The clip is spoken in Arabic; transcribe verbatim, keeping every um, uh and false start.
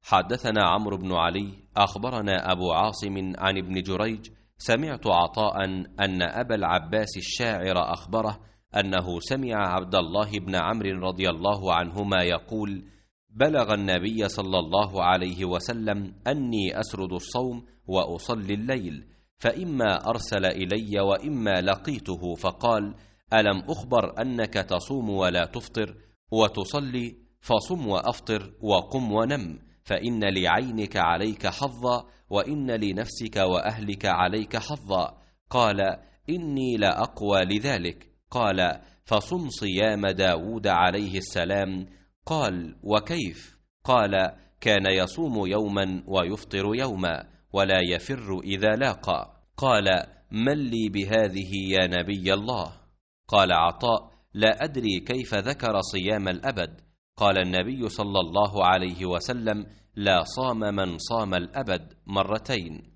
حدثنا عمرو بن علي أخبرنا أبو عاصم عن ابن جريج سمعت عطاء أن أبا العباس الشاعر أخبره أنه سمع عبد الله بن عمرو رضي الله عنهما يقول: بلغ النبي صلى الله عليه وسلم أني أسرد الصوم وأصلي الليل، فإما أرسل إلي وإما لقيته فقال: ألم أخبر أنك تصوم ولا تفطر وتصلي؟ فصم وأفطر وقم ونم، فإن لعينك عليك حظا وإن لنفسك وأهلك عليك حظا. قال: إني لأقوى لذلك. قال: فصم صيام داود عليه السلام. قال: وكيف؟ قال: كان يصوم يوما ويفطر يوما ولا يفر إذا لاقى. قال: من لي بهذه يا نبي الله؟ قال عطاء: لا أدري كيف ذكر صيام الأبد. قال النبي صلى الله عليه وسلم: لا صام من صام الأبد مرتين.